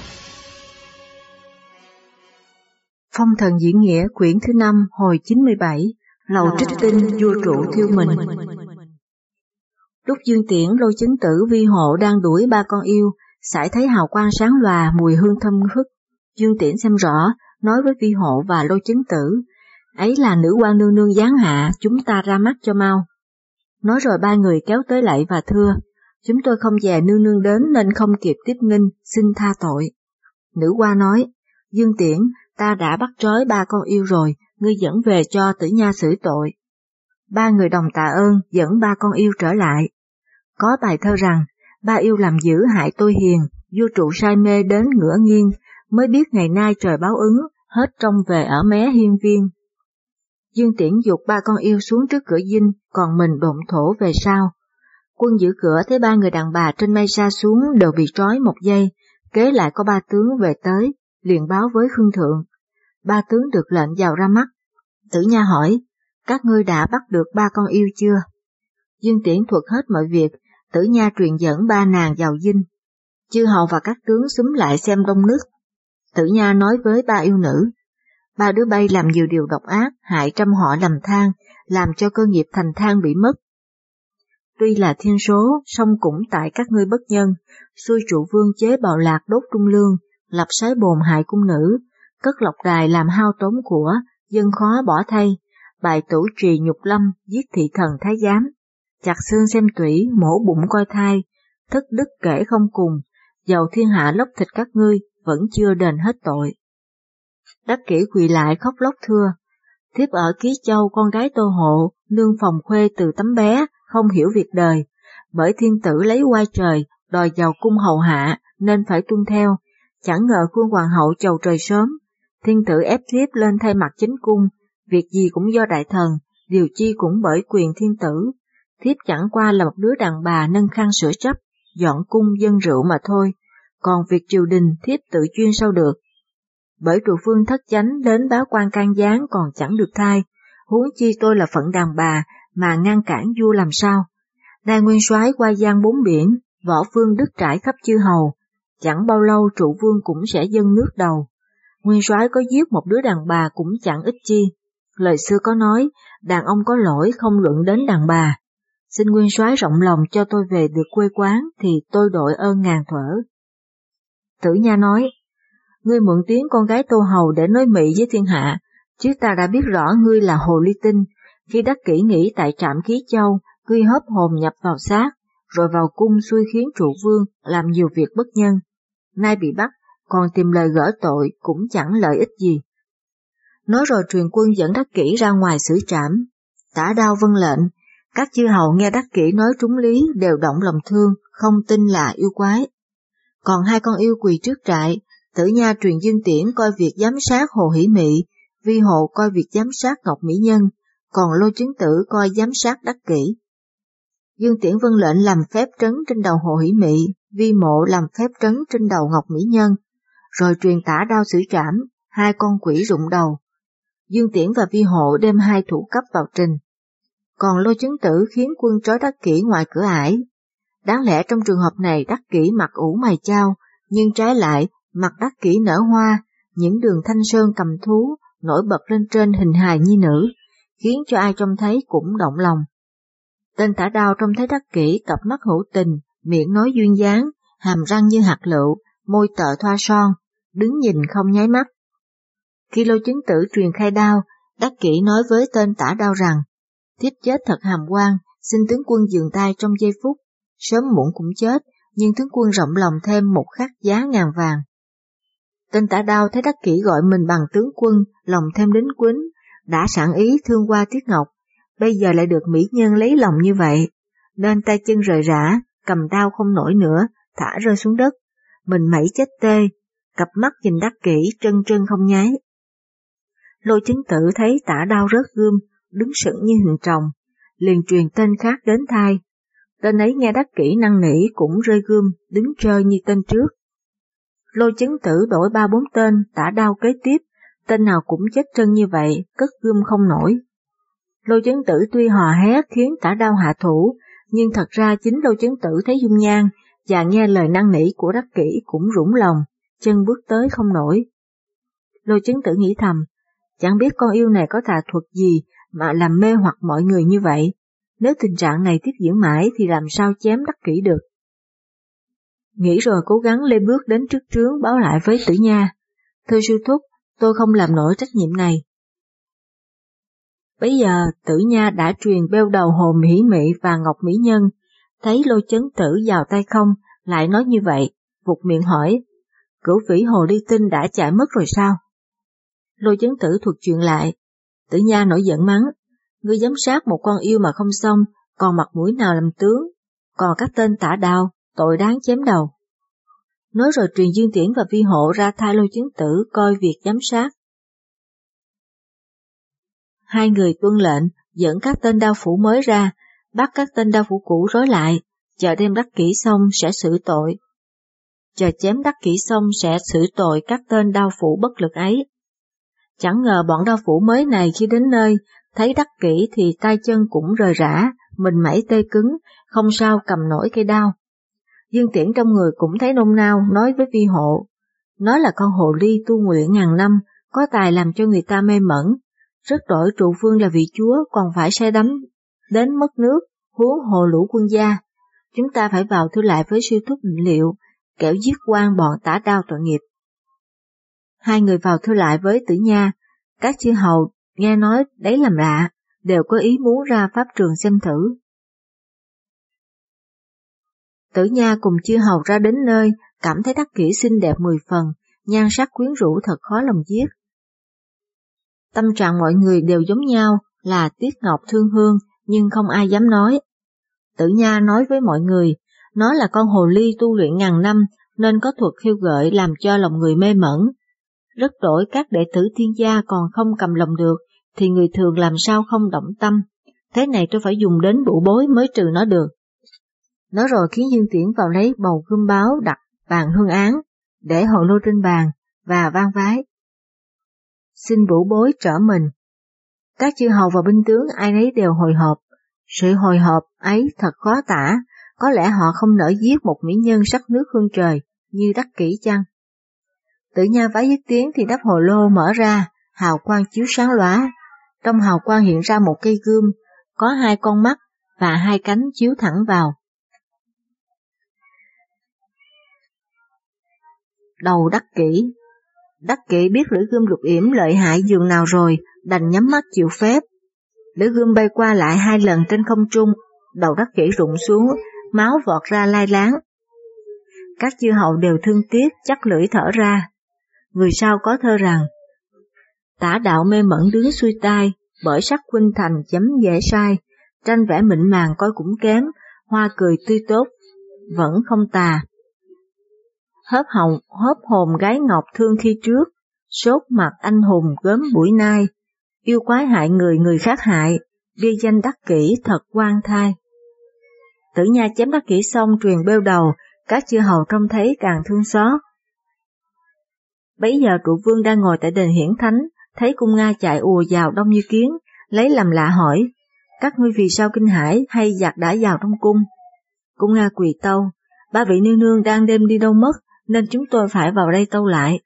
Phong thần diễn nghĩa quyển thứ 5 hồi 97, Lầu Trích Tinh vua trụ thiêu mình. Lúc Dương Tiễn, Lô Chấn Tử, Vi Hộ đang đuổi ba con yêu, sải thấy hào quang sáng lòa, mùi hương thơm phức. Dương Tiễn xem rõ, nói với Vi Hộ và Lô Chấn Tử, ấy là nữ quan nương nương giáng hạ, chúng ta ra mắt cho mau. Nói rồi ba người kéo tới lạy và thưa, chúng tôi không dè nương nương đến nên không kịp tiếp nghinh, xin tha tội. Nữ quan nói, Dương Tiễn, ta đã bắt trói ba con yêu rồi, ngươi dẫn về cho Tử Nha xử tội. Ba người đồng tạ ơn, dẫn ba con yêu trở lại. Có bài thơ rằng, ba yêu làm dữ hại tôi hiền, vua trụ say mê đến ngửa nghiêng, mới biết ngày nay trời báo ứng, hết trông về ở mé hiên viên. Dương Tiễn giục ba con yêu xuống trước cửa dinh, còn mình độn thổ về sau. Quân giữ cửa thấy ba người đàn bà trên mây sa xuống đều bị trói một giây, kế lại có ba tướng về tới, liền báo với Khương Thượng. Ba tướng được lệnh vào ra mắt. Tử Nha hỏi, các ngươi đã bắt được ba con yêu chưa? Dương Tiễn thuật hết mọi việc, Tử Nha truyền dẫn ba nàng vào dinh. Chư hầu và các tướng xúm lại xem đông nước. Tử Nha nói với ba yêu nữ, ba đứa bay làm nhiều điều độc ác, hại trăm họ lầm than, làm cho cơ nghiệp thành than bị mất. Tuy là thiên số, song cũng tại các ngươi bất nhân, xui trụ vương chế bạo lạc đốt trung lương, lập sái bồn hại cung nữ, cất lộc đài làm hao tốn của, dân khó bỏ thay, bài tửu trì nhục lâm, giết thị thần thái giám, chặt xương xem tủy, mổ bụng coi thai, thất đức kể không cùng, dầu thiên hạ lóc thịt các ngươi, vẫn chưa đền hết tội. Đắc Kỷ quỳ lại khóc lóc thưa, thiếp ở Ký Châu con gái Tô Hộ, nương phòng khuê từ tấm bé, không hiểu việc đời, bởi thiên tử lấy oai trời, đòi vào cung hầu hạ, nên phải tuân theo, chẳng ngờ Phương Hoàng hậu chầu trời sớm, thiên tử ép thiếp lên thay mặt chính cung, việc gì cũng do đại thần, điều chi cũng bởi quyền thiên tử, thiếp chẳng qua là một đứa đàn bà nâng khăn sửa chấp, dọn cung dân rượu mà thôi, còn việc triều đình thiếp tự chuyên sao được. Bởi trụ vương thất chánh đến báo quan can gián còn chẳng được thay, huống chi tôi là phận đàn bà mà ngăn cản vua làm sao. Đai nguyên soái qua giang bốn biển, võ vương đức trải khắp chư hầu, chẳng bao lâu trụ vương cũng sẽ dâng nước đầu. Nguyên soái có giết một đứa đàn bà cũng chẳng ích chi. Lời xưa có nói, đàn ông có lỗi không luận đến đàn bà. Xin nguyên soái rộng lòng cho tôi về được quê quán thì tôi đội ơn ngàn thuở. Tử Nha nói, ngươi mượn tiếng con gái Tô Hầu để nói mị với thiên hạ, chứ ta đã biết rõ ngươi là hồ ly tinh. Khi Đắc Kỷ nghỉ tại trạm Ký Châu, ngươi hớp hồn nhập vào xác, rồi vào cung xui khiến trụ vương làm nhiều việc bất nhân. Nay bị bắt, còn tìm lời gỡ tội cũng chẳng lợi ích gì. Nói rồi truyền quân dẫn Đắc Kỷ ra ngoài xử trảm. Tả Đao vâng lệnh, các chư hầu nghe Đắc Kỷ nói trúng lý đều động lòng thương, không tin là yêu quái. Còn hai con yêu quỳ trước trại, Tử Nha truyền Dương Tiễn coi việc giám sát Hồ Hỷ Mị, Vi Hộ coi việc giám sát Ngọc Mỹ Nhân, còn Lô Chấn Tử coi giám sát Đắc Kỷ. Dương Tiễn vâng lệnh làm phép trấn trên đầu Hồ Hỷ Mị, Vi Mộ làm phép trấn trên đầu Ngọc Mỹ Nhân, rồi truyền Tả Đao xử trảm, hai con quỷ rụng đầu. Dương Tiễn và Vi Hộ đem hai thủ cấp vào trình. Còn Lô Chấn Tử khiến quân trói Đắc Kỷ ngoài cửa ải. Đáng lẽ trong trường hợp này Đắc Kỷ mặt ủ mày chao, nhưng trái lại mặt Đắc Kỷ nở hoa, những đường thanh sơn cầm thú nổi bật lên trên hình hài nhi nữ, khiến cho ai trông thấy cũng động lòng. Tên Tả Đao trông thấy Đắc Kỷ cặp mắt hữu tình, miệng nói duyên dáng, hàm răng như hạt lựu, môi tợ thoa son, đứng nhìn không nháy mắt. Khi Lô Chấn Tử truyền khai đao, Đắc Kỷ nói với tên Tả Đao rằng, thiếp chết thật hàm quan, xin tướng quân dừng tay trong giây phút, sớm muộn cũng chết, nhưng tướng quân rộng lòng thêm một khắc giá ngàn vàng. Tên Tả Đao thấy Đắc Kỷ gọi mình bằng tướng quân, lòng thêm đính quýnh, đã sẵn ý thương qua Tiết Ngọc, bây giờ lại được mỹ nhân lấy lòng như vậy, nên tay chân rời rã, cầm đao không nổi nữa, thả rơi xuống đất, mình mẩy chết tê, cặp mắt nhìn Đắc Kỷ trân trân không nháy. Lô Chấn Tử thấy Tả Đao rớt gươm, đứng sững như hình trồng, liền truyền tên khác đến thay. Tên ấy nghe Đắc Kỷ năn nỉ cũng rơi gươm, đứng trơ như tên trước. Lô Chấn Tử đổi 3-4 tên, Tả Đao kế tiếp, tên nào cũng chết chân như vậy, cất gươm không nổi. Lô Chấn Tử tuy hò hét khiến Tả Đao hạ thủ, nhưng thật ra chính Lô Chấn Tử thấy dung nhan và nghe lời năn nỉ của Đắc Kỷ cũng rủng lòng, chân bước tới không nổi. Lôi Chấn Tử nghĩ thầm, chẳng biết con yêu này có tà thuật gì mà làm mê hoặc mọi người như vậy, nếu tình trạng này tiếp diễn mãi thì làm sao chém Đắc Kỷ được. Nghĩ rồi cố gắng lê bước đến trước trướng báo lại với Tử Nha, thưa sư thúc, tôi không làm nổi trách nhiệm này. Bấy giờ Tử Nha đã truyền beo đầu Hồ Mỹ Mị và Ngọc Mỹ Nhân, thấy Lôi Chấn Tử vào tay không, lại nói như vậy, vụt miệng hỏi, Cửu Vĩ Hồ Ly Tinh đã chạy mất rồi sao? Lôi Chấn Tử thuật chuyện lại, Tử Nha nổi giận mắng, ngươi dám sát một con yêu mà không xong, còn mặt mũi nào làm tướng, còn các tên tả đạo, tội đáng chém đầu. Nói rồi truyền Dương Tiễn và Vi Hộ ra thay Lôi Chấn Tử coi việc giám sát. Hai người tuân lệnh, dẫn các tên đao phủ mới ra, bắt các tên đao phủ cũ rối lại, chờ đem Đắc Kỷ xong sẽ xử tội. Chờ chém Đắc Kỷ xong sẽ xử tội các tên đao phủ bất lực ấy. Chẳng ngờ bọn đao phủ mới này khi đến nơi, thấy Đắc Kỷ thì tay chân cũng rời rã, mình mẩy tê cứng, không sao cầm nổi cây đao. Dương Tiễn trong người cũng thấy nôn nao, nói với Vi Hộ, nó là con hồ ly tu nguyện ngàn năm, có tài làm cho người ta mê mẩn, rất đổi trụ vương là vị chúa còn phải say đắm đến mất nước, huống hồ lũ quân gia. Chúng ta phải vào thưa lại với sư thúc định liệu, kẻo giết quan bọn tả đao tội nghiệp. Hai người vào thưa lại với Tử Nha, các chư hầu nghe nói đấy làm lạ, đều có ý muốn ra pháp trường xem thử. Tử Nha cùng chư hầu ra đến nơi, cảm thấy Đắc Kỷ xinh đẹp 10 phần, nhan sắc quyến rũ thật khó lòng giết. Tâm trạng mọi người đều giống nhau là tiếc ngọc thương hương, nhưng không ai dám nói. Tử Nha nói với mọi người, nó là con hồ ly tu luyện ngàn năm nên có thuật khiêu gợi làm cho lòng người mê mẩn. Rất đổi các đệ tử thiên gia còn không cầm lòng được, thì người thường làm sao không động tâm. Thế này tôi phải dùng đến bụ bối mới trừ nó được. Nói rồi khiến Dương Tiễn vào lấy bầu gươm báo đặt bàn hương án, để hồi lô trên bàn, và vang vái. Xin bụ bối trở mình. Các chư hầu và binh tướng ai nấy đều hồi hộp. Sự hồi hộp ấy thật khó tả, có lẽ họ không nỡ giết một mỹ nhân sắc nước hương trời như Đắc Kỷ chăng? Tử Nha vái dứt tiếng thì đắp hồ lô mở ra, hào quang chiếu sáng lóa. Trong hào quang hiện ra một cây gươm, có hai con mắt và hai cánh chiếu thẳng vào. Đầu Đắc Kỷ. Đắc Kỷ biết lưỡi gươm lục yểm lợi hại dường nào rồi, đành nhắm mắt chịu phép. Lưỡi gươm bay qua lại 2 lần trên không trung, đầu Đắc Kỷ rụng xuống, máu vọt ra lai láng. Các chư hầu đều thương tiếc, chắc lưỡi thở ra. Người sau có thơ rằng, tả đạo mê mẩn đứng xuôi tai, bởi sắc khuynh thành chấm dễ sai, tranh vẽ mịn màng coi cũng kém, hoa cười tươi tốt, vẫn không tà. Hớp hồn gái ngọc thương khi trước, sốt mặt anh hùng gớm buổi nay, yêu quái hại người người khác hại, bia danh Đắc Kỷ thật oan thai. Tử Nha chém Đắc Kỷ xong truyền bêu đầu, các chư hầu trông thấy càng thương xót. Bấy giờ trụ vương đang ngồi tại đền hiển thánh, thấy cung Nga chạy ùa vào đông như kiến, lấy làm lạ hỏi, các ngươi vì sao kinh hãi hay giặc đã vào trong cung? Cung Nga quỳ tâu, ba vị nương nương đang đêm đi đâu mất, nên chúng tôi phải vào đây tâu lại.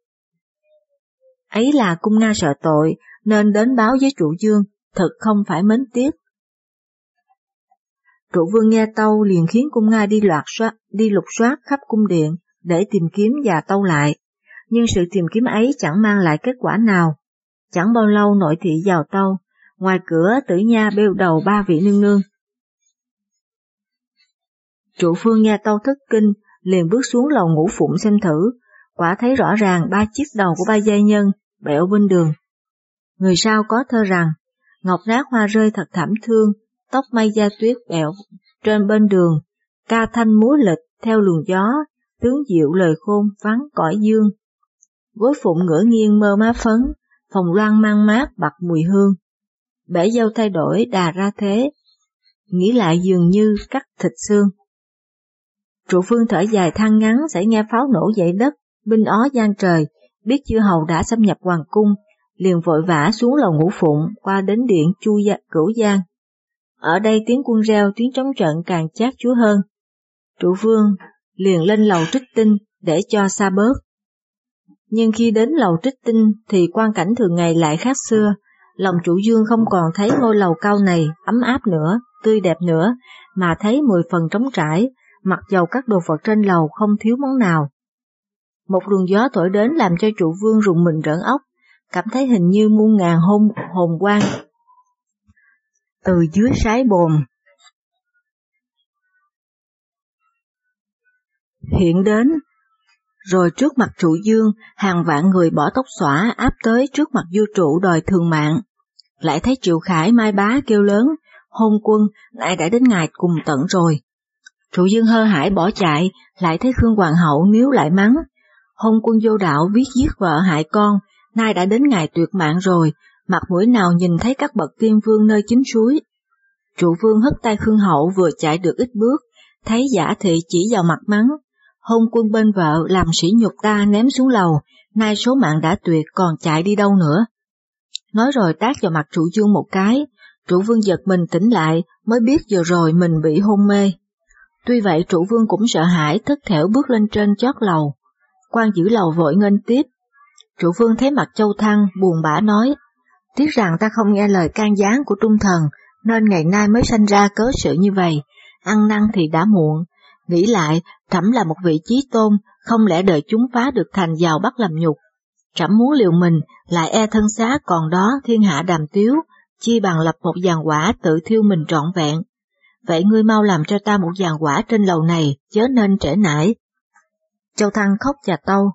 Ấy là cung Nga sợ tội, nên đến báo với trụ vương, thật không phải mến tiếc. Trụ vương nghe tâu liền khiến cung Nga đi lục soát khắp cung điện để tìm kiếm và tâu lại, nhưng sự tìm kiếm ấy chẳng mang lại kết quả nào. Chẳng bao lâu nội thị vào tâu, ngoài cửa Tử Nha bêu đầu ba vị nương nương. Trụ vương nghe tâu thất kinh, liền bước xuống lầu ngũ phụng xem thử, quả thấy rõ ràng 3 chiếc đầu của 3 giai nhân bẹo bên đường. Người sau có thơ rằng, ngọc nát hoa rơi thật thảm thương, tóc mây da tuyết bẹo trên bên đường, ca thanh múa lịch theo luồng gió, tướng diệu lời khôn vắng cõi dương. Gối phụng ngửa nghiêng mơ má phấn, phòng loan mang mát bặt mùi hương. Bể dâu thay đổi đà ra thế, nghĩ lại dường như cắt thịt xương. Trụ vương thở dài than ngắn, sẽ nghe pháo nổ dậy đất, binh ó giang trời, biết chư hầu đã xâm nhập hoàng cung, liền vội vã xuống lầu ngũ phụng, qua đến điện Cửu Giang. Ở đây tiếng quân reo, tiếng trống trận càng chát chúa hơn. Trụ vương liền lên lầu trích tinh để cho xa bớt. Nhưng khi đến lầu Trích Tinh thì quang cảnh thường ngày lại khác xưa, lòng Trụ Dương không còn thấy ngôi lầu cao này ấm áp nữa, tươi đẹp nữa, mà thấy 10 phần trống trải, mặc dầu các đồ vật trên lầu không thiếu món nào. Một luồng gió thổi đến làm cho Trụ Vương rùng mình rợn óc, cảm thấy hình như muôn ngàn hồn quang từ dưới sái bồn hiện đến, rồi trước mặt Trụ Dương, hàng vạn người bỏ tóc xõa áp tới trước mặt vua Trụ đòi thường mạng. Lại thấy Triệu Khải mai bá kêu lớn, hôn quân, nay đã đến ngày cùng tận rồi. Trụ Dương hơ hãi bỏ chạy, lại thấy Khương Hoàng hậu níu lại mắng, hôn quân vô đạo viết giết vợ hại con, nay đã đến ngày tuyệt mạng rồi, mặt mũi nào nhìn thấy các bậc tiên vương nơi chính suối. Trụ Vương hất tay Khương hậu vừa chạy được ít bước, thấy Giả Thị chỉ vào mặt mắng, hôn quân bên vợ làm sỉ nhục ta ném xuống lầu, nay số mạng đã tuyệt còn chạy đi đâu nữa. Nói rồi tát vào mặt Trụ Dương một cái, Trụ Vương giật mình tỉnh lại mới biết vừa rồi mình bị hôn mê. Tuy vậy Trụ Vương cũng sợ hãi thất thểu bước lên trên chót lầu. Quan giữ lầu vội nghênh tiếp. Trụ Vương thấy mặt Châu Thăng buồn bã nói, tiếc rằng ta không nghe lời can gián của Trung Thần nên ngày nay mới sanh ra cớ sự như vậy, ăn năn thì đã muộn. Nghĩ lại, trẫm là một vị chí tôn, không lẽ đợi chúng phá được thành vào bắt làm nhục. Trẫm muốn liều mình, lại e thân xác còn đó thiên hạ đàm tiếu, chi bằng lập một giàn hỏa tự thiêu mình trọn vẹn. Vậy ngươi mau làm cho ta một giàn hỏa trên lầu này, chớ nên trễ nải. Châu Thăng khóc chà tâu,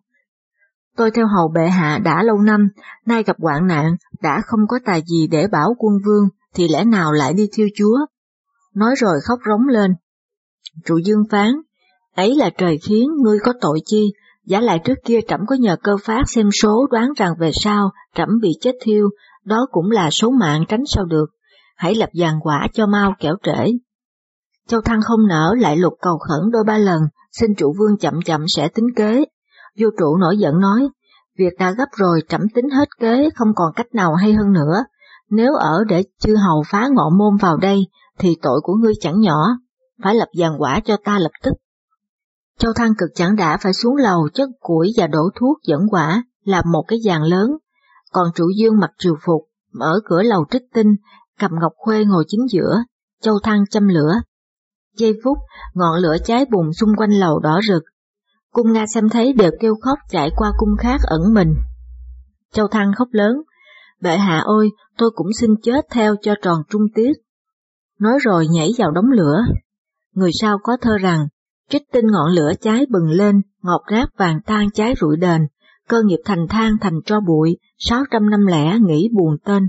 tôi theo hầu bệ hạ đã lâu năm, nay gặp hoạn nạn, đã không có tài gì để bảo quân vương, thì lẽ nào lại đi thiêu chúa. Nói rồi khóc rống lên. Trụ Dương phán, ấy là trời khiến, ngươi có tội chi, giả lại trước kia trẫm có nhờ cơ pháp xem số đoán rằng về sau trẫm bị chết thiêu, đó cũng là số mạng tránh sao được, hãy lập giàn hỏa cho mau kẻo trễ. Châu Thăng không nỡ lại lục cầu khẩn đôi ba lần, xin Trụ Vương chậm chậm sẽ tính kế. Vua Trụ nổi giận nói, việc đã gấp rồi trẫm tính hết kế, không còn cách nào hay hơn nữa, nếu ở để chư hầu phá Ngọ Môn vào đây, thì tội của ngươi chẳng nhỏ, phải lập giàn hỏa cho ta lập tức. Châu Thăng cực chẳng đã phải xuống lầu chất củi và đổ thuốc dẫn hỏa, làm một cái giàn lớn, còn Trụ Dương mặc triều phục, ở cửa lầu Trích Tinh, cầm ngọc khuê ngồi chính giữa, Châu Thăng châm lửa. Giây phút, ngọn lửa cháy bùng xung quanh lầu đỏ rực. Cung Nga xem thấy đều kêu khóc chạy qua cung khác ẩn mình. Châu Thăng khóc lớn, bệ hạ ơi, tôi cũng xin chết theo cho tròn trung tiết. Nói rồi nhảy vào đống lửa. Người sau có thơ rằng, Trích Tinh ngọn lửa cháy bừng lên, ngọt rác vàng tan cháy rụi đền, cơ nghiệp thành than thành tro bụi, 600 năm lẻ nghĩ buồn tên.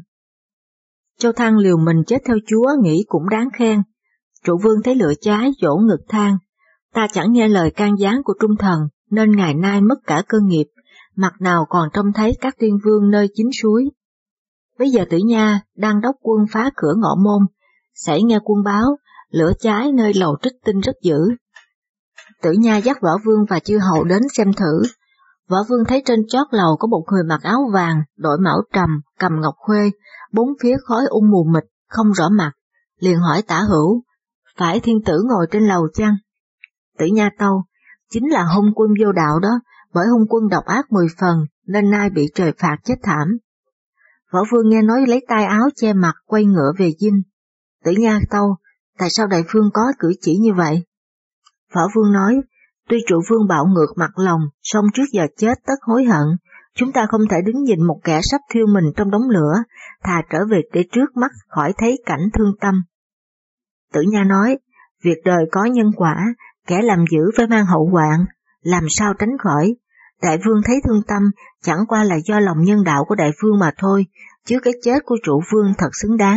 Châu Thăng liều mình chết theo chúa nghĩ cũng đáng khen. Trụ Vương thấy lửa cháy vỗ ngực than, ta chẳng nghe lời can gián của Trung Thần nên ngày nay mất cả cơ nghiệp, mặt nào còn trông thấy các tiên vương nơi chính suối. Bây giờ Tử Nha đang đốc quân phá cửa Ngọ Môn, xảy nghe quân báo, lửa cháy nơi lầu Trích Tinh rất dữ. Tử Nha dắt Võ Vương và chư hầu đến xem thử. Võ Vương thấy trên chót lầu có một người mặc áo vàng, đội mão trầm, cầm ngọc khuê, bốn phía khói mù mịt, không rõ mặt, liền hỏi Tả Hữu, phải thiên tử ngồi trên lầu chăng? Tử Nha tâu, chính là hung quân vô đạo đó, bởi hung quân độc ác 10 phần, nên nay bị trời phạt chết thảm. Võ Vương nghe nói lấy tay áo che mặt quay ngựa về dinh. Tử Nha tâu, tại sao đại vương có cử chỉ như vậy? Võ Vương nói, tuy Trụ Vương bạo ngược mặt lòng, song trước giờ chết tất hối hận, chúng ta không thể đứng nhìn một kẻ sắp thiêu mình trong đống lửa, thà trở về để trước mắt khỏi thấy cảnh thương tâm. Tử Nha nói, việc đời có nhân quả, kẻ làm dữ phải mang hậu hoạn, làm sao tránh khỏi. Đại vương thấy thương tâm, chẳng qua là do lòng nhân đạo của đại vương mà thôi, chứ cái chết của Trụ Vương thật xứng đáng.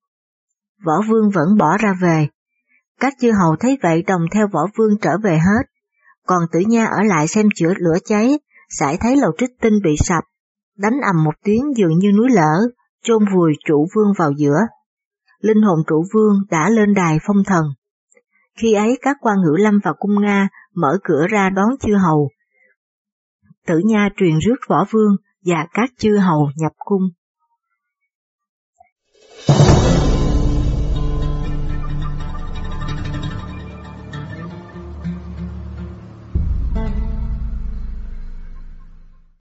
Võ Vương vẫn bỏ ra về. Các chư hầu thấy vậy đồng theo Võ Vương trở về hết, còn Tử Nha ở lại xem chữa lửa cháy, sải thấy lầu Trích Tinh bị sập, đánh ầm một tiếng dường như núi lở, chôn vùi Trụ Vương vào giữa. Linh hồn Trụ Vương đã lên đài phong thần. Khi ấy các quan Ngữ Lâm và Cung Nga mở cửa ra đón chư hầu. Tử Nha truyền rước Võ Vương và các chư hầu nhập cung.